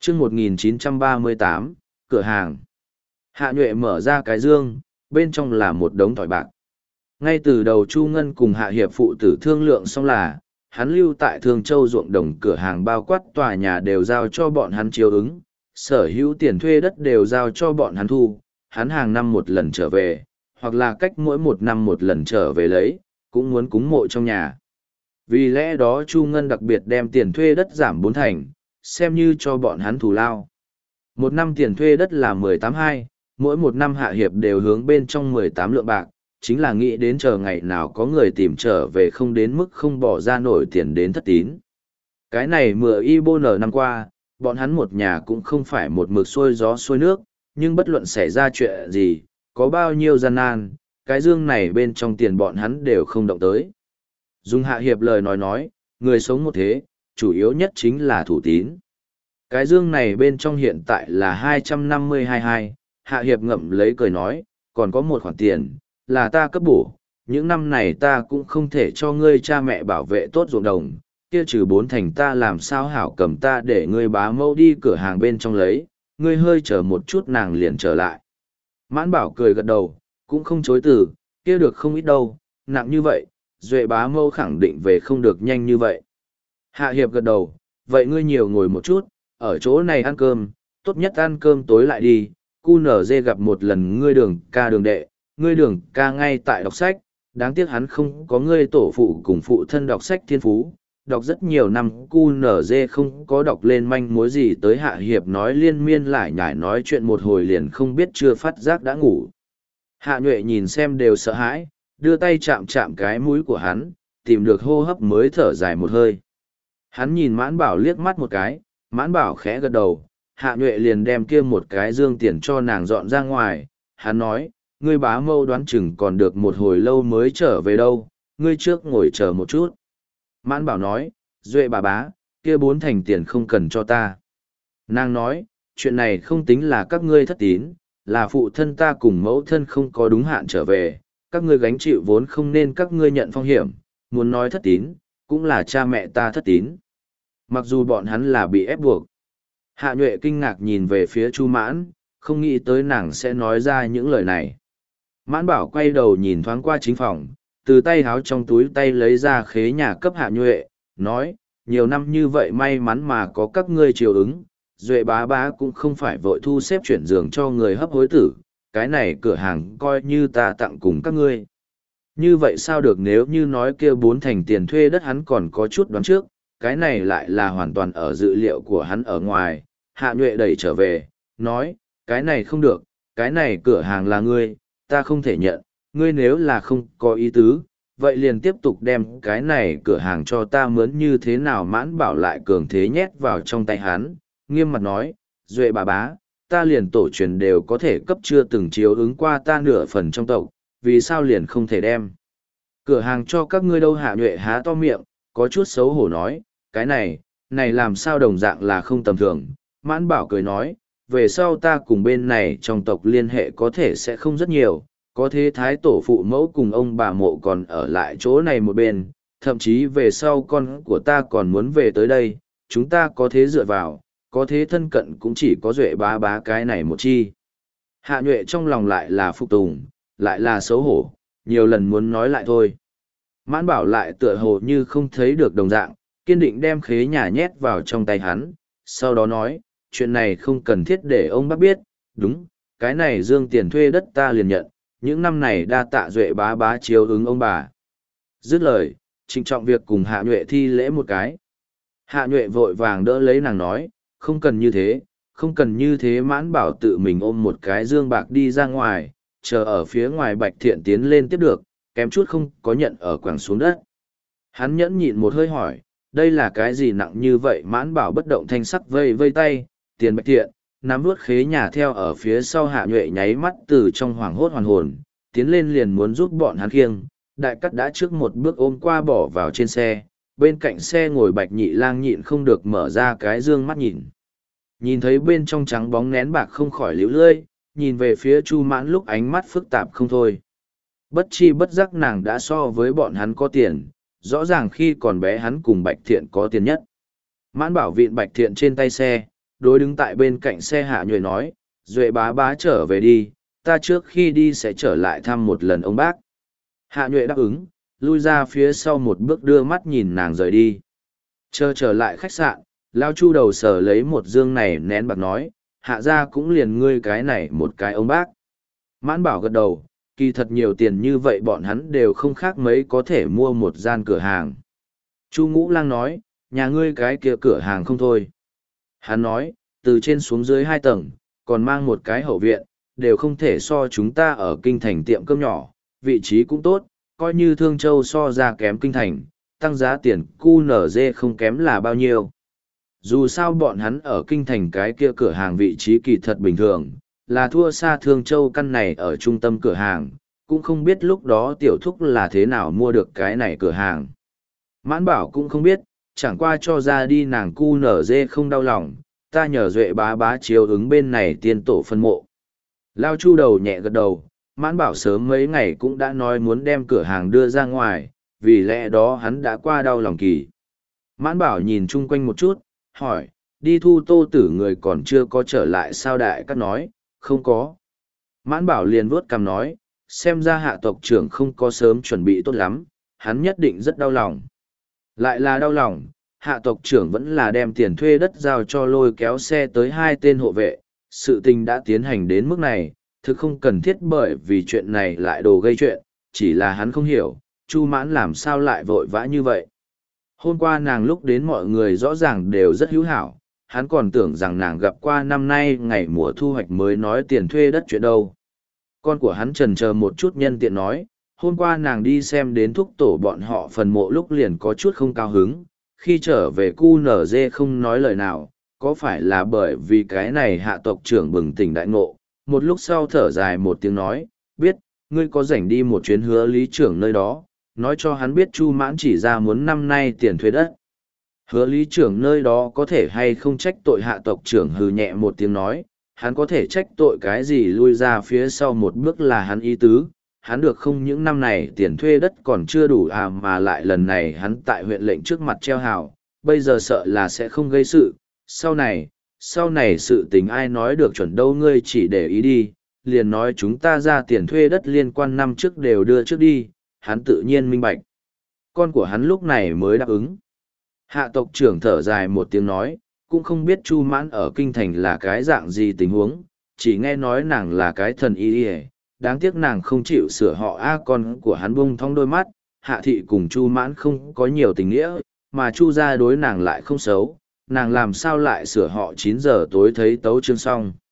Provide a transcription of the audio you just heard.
chương 1938, cửa hàng. Hạ Nhuệ mở ra cái dương, bên trong là một đống thỏi bạc. Ngay từ đầu Chu Ngân cùng Hạ Hiệp phụ tử thương lượng xong là, hắn lưu tại Thương Châu ruộng đồng cửa hàng bao quát tòa nhà đều giao cho bọn hắn chiếu ứng, sở hữu tiền thuê đất đều giao cho bọn hắn thu, hắn hàng năm một lần trở về, hoặc là cách mỗi một năm một lần trở về lấy, cũng muốn cúng mộ trong nhà. Vì lẽ đó Chu Ngân đặc biệt đem tiền thuê đất giảm 4 thành, xem như cho bọn hắn thù lao. Một năm tiền thuê đất là 18,2, mỗi một năm Hạ Hiệp đều hướng bên trong 18 lượng bạc, chính là nghĩ đến chờ ngày nào có người tìm trở về không đến mức không bỏ ra nổi tiền đến thất tín. Cái này mưa y bô nở năm qua, bọn hắn một nhà cũng không phải một mực xuôi gió xuôi nước, nhưng bất luận xảy ra chuyện gì, có bao nhiêu gian nan, cái dương này bên trong tiền bọn hắn đều không động tới. Dùng Hạ Hiệp lời nói, người sống một thế, chủ yếu nhất chính là thủ tín. Cái dương này bên trong hiện tại là 252, Hạ Hiệp ngậm lấy cười nói, còn có một khoản tiền, là ta cấp bổ, những năm này ta cũng không thể cho ngươi cha mẹ bảo vệ tốt ruộng đồng, kia trừ 4 thành ta làm sao hảo cầm ta để ngươi bá mẫu đi cửa hàng bên trong lấy, ngươi hơi chờ một chút nàng liền trở lại. Mãn Bảo cười gật đầu, cũng không chối từ, kia được không ít đâu, nặng như vậy, Duệ bá mẫu khẳng định về không được nhanh như vậy. Hạ Hiệp gật đầu, vậy ngươi nhiều ngồi một chút, ở chỗ này ăn cơm, tốt nhất ăn cơm tối lại đi, cu nở dê gặp một lần ngươi Đường ca Đường đệ, ngươi Đường ca ngay tại đọc sách, đáng tiếc hắn không có ngươi tổ phụ cùng phụ thân đọc sách thiên phú, đọc rất nhiều năm cu nở dê không có đọc lên manh mối gì tới. Hạ Hiệp nói liên miên lại nhải nói chuyện một hồi liền không biết chưa phát giác đã ngủ. Hạ Nhuệ nhìn xem đều sợ hãi, đưa tay chạm chạm cái mũi của hắn, tìm được hô hấp mới thở dài một hơi. Hắn nhìn Mãn Bảo liếc mắt một cái, Mãn Bảo khẽ gật đầu, Hạ Nhuệ liền đem kia một cái dương tiền cho nàng dọn ra ngoài. Hắn nói, ngươi bá mâu đoán chừng còn được một hồi lâu mới trở về đâu, ngươi trước ngồi chờ một chút. Mãn Bảo nói, Duệ bà bá, kia 4 thành tiền không cần cho ta. Nàng nói, chuyện này không tính là các ngươi thất tín, là phụ thân ta cùng mẫu thân không có đúng hạn trở về, các ngươi gánh chịu vốn không nên các ngươi nhận phong hiểm, muốn nói thất tín, cũng là cha mẹ ta thất tín. Mặc dù bọn hắn là bị ép buộc. Hạ Nhuệ kinh ngạc nhìn về phía Chu Mãn, không nghĩ tới nàng sẽ nói ra những lời này. Mãn Bảo quay đầu nhìn thoáng qua chính phòng, từ tay háo trong túi tay lấy ra khế nhà cấp Hạ Nhuệ, nói, nhiều năm như vậy may mắn mà có các ngươi chiều ứng, Duệ bá bá cũng không phải vội thu xếp chuyển giường cho người hấp hối tử, cái này cửa hàng coi như ta tặng cùng các ngươi. Như vậy sao được, nếu như nói kia 4 thành tiền thuê đất hắn còn có chút đoán trước, cái này lại là hoàn toàn ở dự liệu của hắn ở ngoài. Hạ Nhuệ đẩy trở về, nói, cái này không được, cái này cửa hàng là ngươi, ta không thể nhận, ngươi nếu là không có ý tứ, vậy liền tiếp tục đem cái này cửa hàng cho ta mướn như thế nào. Mãn Bảo lại cường thế nhét vào trong tay hắn, nghiêm mặt nói, Duệ bà bá, ta liền tổ truyền đều có thể cấp chưa từng chiếu ứng qua ta nửa phần trong tộc, vì sao liền không thể đem cửa hàng cho các ngươi đâu. Hạ Nhuệ há to miệng, có chút xấu hổ nói, cái này làm sao đồng dạng là không tầm thường. Mãn Bảo cười nói, về sau ta cùng bên này trong tộc liên hệ có thể sẽ không rất nhiều, có thế thái tổ phụ mẫu cùng ông bà mộ còn ở lại chỗ này một bên, thậm chí về sau con của ta còn muốn về tới đây, chúng ta có thế dựa vào, có thế thân cận cũng chỉ có Duệ bá bá cái này một chi. Hạ Nhuệ trong lòng lại là phục tùng, lại là xấu hổ, nhiều lần muốn nói lại thôi. Mãn Bảo lại tựa hồ như không thấy được đồng dạng, kiên định đem khế nhà nhét vào trong tay hắn, sau đó nói, chuyện này không cần thiết để ông bác biết, đúng, cái này dương tiền thuê đất ta liền nhận, những năm này đa tạ Duệ bá bá chiếu ứng ông bà. Dứt lời, trịnh trọng việc cùng Hạ Nhuệ thi lễ một cái. Hạ Nhuệ vội vàng đỡ lấy nàng nói, không cần như thế, không cần như thế. Mãn Bảo tự mình ôm một cái dương bạc đi ra ngoài, chờ ở phía ngoài Bạch Thiện tiến lên tiếp được, kém chút không có nhận ở quẳng xuống đất. Hắn nhẫn nhịn một hơi hỏi, đây là cái gì nặng như vậy? Mãn Bảo bất động thanh sắc vây vây tay, tiền Bạch Thiện, nắm vuốt khế nhà theo ở phía sau. Hạ Nhuệ nháy mắt từ trong hoảng hốt hoàn hồn, tiến lên liền muốn giúp bọn hắn khiêng. Đại Cắt đã trước một bước ôm qua bỏ vào trên xe, bên cạnh xe ngồi Bạch Nhị Lang nhịn không được mở ra cái dương mắt nhìn. Nhìn thấy bên trong trắng bóng nén bạc không khỏi liễu lơi, nhìn về phía Chu Mãn lúc ánh mắt phức tạp không thôi. Bất chi bất giác nàng đã so với bọn hắn có tiền, rõ ràng khi còn bé hắn cùng Bạch Thiện có tiền nhất. Mãn Bảo vịn Bạch Thiện trên tay xe, đối đứng tại bên cạnh xe Hạ Nhuệ nói, Duệ bá bá trở về đi, ta trước khi đi sẽ trở lại thăm một lần ông bác. Hạ Nhuệ đáp ứng, lui ra phía sau một bước đưa mắt nhìn nàng rời đi. Chờ trở lại khách sạn, Lao Chu đầu sở lấy một dương này nén bạc nói, Hạ ra cũng liền ngươi cái này một cái ông bác. Mãn Bảo gật đầu, kỳ thật nhiều tiền như vậy bọn hắn đều không khác mấy có thể mua một gian cửa hàng. Chu Ngũ Lang nói, nhà ngươi cái kia cửa hàng không thôi. Hắn nói, từ trên xuống dưới 2 tầng, còn mang một cái hậu viện, đều không thể so chúng ta ở kinh thành tiệm cơm nhỏ, vị trí cũng tốt, coi như Thương Châu so ra kém kinh thành, tăng giá tiền QNZ không kém là bao nhiêu. Dù sao bọn hắn ở kinh thành cái kia cửa hàng vị trí kỳ thật bình thường, là thua xa Thương Châu căn này ở trung tâm cửa hàng, cũng không biết lúc đó tiểu thúc là thế nào mua được cái này cửa hàng. Mãn Bảo cũng không biết, chẳng qua cho ra đi nàng QNZ không đau lòng, ta nhờ Duệ bá bá chiếu ứng bên này tiên tổ phân mộ. Lao Chu đầu nhẹ gật đầu, Mãn Bảo sớm mấy ngày cũng đã nói muốn đem cửa hàng đưa ra ngoài, vì lẽ đó hắn đã qua đau lòng kỳ. Mãn Bảo nhìn chung quanh một chút, hỏi, đi thu Tô Tử người còn chưa có trở lại sao? Đại Cát nói, không có. Mãn Bảo liền vuốt cằm nói, xem ra Hạ tộc trưởng không có sớm chuẩn bị tốt lắm, hắn nhất định rất đau lòng. Lại là đau lòng, Hạ tộc trưởng vẫn là đem tiền thuê đất giao cho Lôi Kéo xe tới 2 tên hộ vệ, sự tình đã tiến hành đến mức này, thực không cần thiết bởi vì chuyện này lại đồ gây chuyện, chỉ là hắn không hiểu, Chu Mãn làm sao lại vội vã như vậy. Hôm qua nàng lúc đến mọi người rõ ràng đều rất hữu hảo, hắn còn tưởng rằng nàng gặp qua năm nay ngày mùa thu hoạch mới nói tiền thuê đất chuyện đâu. Con của hắn chần chờ một chút nhân tiện nói, hôm qua nàng đi xem đến thúc tổ bọn họ phần mộ lúc liền có chút không cao hứng, khi trở về QNZ không nói lời nào, có phải là bởi vì cái này Hạ tộc trưởng bừng tỉnh đại ngộ, một lúc sau thở dài một tiếng nói, biết, ngươi có rảnh đi một chuyến Hứa lý trưởng nơi đó, nói cho hắn biết Chu Mãn chỉ ra muốn năm nay tiền thuê đất. Hứa lý trưởng nơi đó có thể hay không trách tội Hạ tộc trưởng hừ nhẹ một tiếng nói, hắn có thể trách tội cái gì, lui ra phía sau một bước là hắn ý tứ, hắn được không những năm này tiền thuê đất còn chưa đủ mà lại lần này hắn tại huyện lệnh trước mặt treo hào, bây giờ sợ là sẽ không gây sự, sau này sự tình ai nói được chuẩn đâu, ngươi chỉ để ý đi, liền nói chúng ta ra tiền thuê đất liên quan năm trước đều đưa trước đi, hắn tự nhiên minh bạch. Con của hắn lúc này mới đáp ứng. Hạ tộc trưởng thở dài một tiếng nói, cũng không biết Chu Mãn ở kinh thành là cái dạng gì tình huống, chỉ nghe nói nàng là cái thần y y, đáng tiếc nàng không chịu sửa họ. Con của hắn bung thong đôi mắt, Hạ thị cùng Chu Mãn không có nhiều tình nghĩa, mà Chu gia đối nàng lại không xấu, nàng làm sao lại sửa họ 9 giờ tối thấy tấu chương xong.